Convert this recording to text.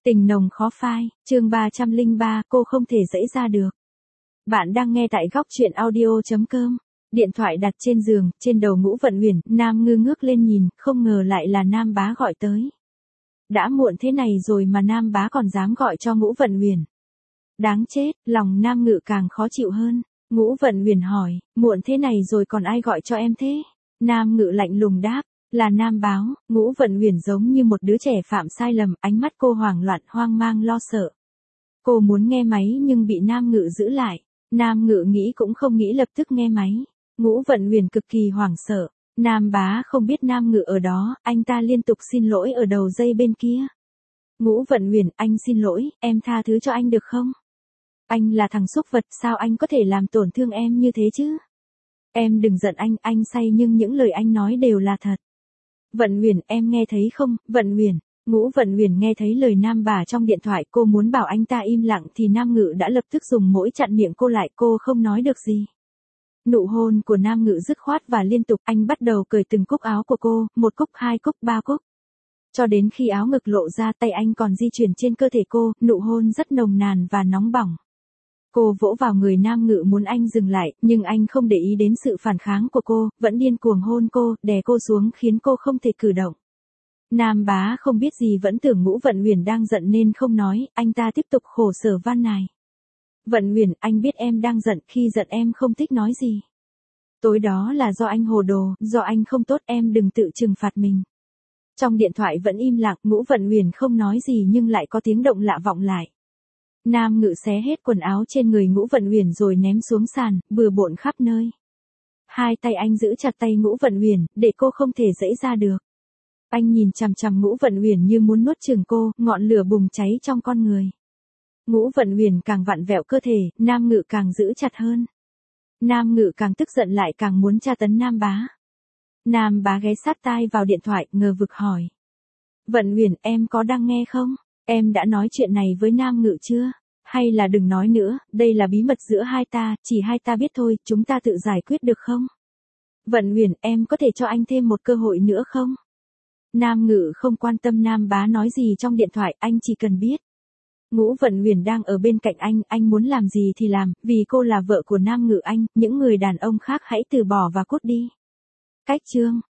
Tình nồng khó phai, chương 303, cô không thể dẫy ra được. Bạn đang nghe tại góc truyện audio.com. Điện thoại đặt trên giường, trên đầu Ngũ Vận Uyển, Nam Ngư ngước lên nhìn, không ngờ lại là Nam Bá gọi tới. Đã muộn thế này rồi mà Nam Bá còn dám gọi cho Ngũ Vận Uyển. Đáng chết, lòng Nam Ngự càng khó chịu hơn. Ngũ Vận Uyển hỏi, muộn thế này rồi còn ai gọi cho em thế? Nam Ngự lạnh lùng đáp, là Nam Báo. Ngũ Vận Uyển giống như một đứa trẻ phạm sai lầm, ánh mắt cô hoảng loạn, hoang mang lo sợ. Cô muốn nghe máy nhưng bị Nam Ngự giữ lại. Nam Ngự nghĩ cũng không nghĩ lập tức nghe máy. Ngũ Vận Uyển cực kỳ hoảng sợ. Nam Bá không biết Nam Ngự ở đó, anh ta liên tục xin lỗi ở đầu dây bên kia. Ngũ Vận Uyển, anh xin lỗi, em tha thứ cho anh được không? Anh là thằng súc vật, sao anh có thể làm tổn thương em như thế chứ? Em đừng giận anh say nhưng những lời anh nói đều là thật. Vận Uyển, em nghe thấy không, Vận Uyển. Ngũ Vận Uyển nghe thấy lời Nam Bá trong điện thoại, cô muốn bảo anh ta im lặng thì Nam Ngự đã lập tức dùng mũi chặn miệng cô lại, cô không nói được gì. Nụ hôn của Nam Ngự dứt khoát và liên tục, anh bắt đầu cởi từng cúc áo của cô, một cúc, hai cúc, ba cúc. Cho đến khi áo ngực lộ ra, tay anh còn di chuyển trên cơ thể cô, nụ hôn rất nồng nàn và nóng bỏng. Cô vỗ vào người Nam Ngự muốn anh dừng lại, nhưng anh không để ý đến sự phản kháng của cô, vẫn điên cuồng hôn cô, đè cô xuống khiến cô không thể cử động. Nam Bá không biết gì, vẫn tưởng Ngũ Vận Uyển đang giận nên không nói, anh ta tiếp tục khổ sở van nài. Vận Uyển, anh biết em đang giận, khi giận em không thích nói gì. Tối đó là do anh hồ đồ, do anh không tốt, em đừng tự trừng phạt mình. Trong điện thoại vẫn im lặng, Ngũ Vận Uyển không nói gì nhưng lại có tiếng động lạ vọng lại. Nam Ngự xé hết quần áo trên người Ngũ Vận Uyển rồi ném xuống sàn, bừa bộn khắp nơi. Hai tay anh giữ chặt tay Ngũ Vận Uyển, để cô không thể giãy ra được. Anh nhìn chằm chằm Ngũ Vận Uyển như muốn nuốt chửng cô, ngọn lửa bùng cháy trong con người. Ngũ Vận Uyển càng vặn vẹo cơ thể, Nam Ngự càng giữ chặt hơn. Nam Ngự càng tức giận lại càng muốn tra tấn Nam Bá. Nam Bá ghé sát tai vào điện thoại, ngờ vực hỏi. Vận Uyển, em có đang nghe không? Em đã nói chuyện này với Nam Ngự chưa? Hay là đừng nói nữa, đây là bí mật giữa hai ta, chỉ hai ta biết thôi, chúng ta tự giải quyết được không? Vận Uyển, em có thể cho anh thêm một cơ hội nữa không? Nam Ngự không quan tâm Nam Bá nói gì trong điện thoại, anh chỉ cần biết. Ngũ Vận Uyển đang ở bên cạnh anh muốn làm gì thì làm, vì cô là vợ của Nam Ngự anh, những người đàn ông khác hãy từ bỏ và cút đi. Cách chương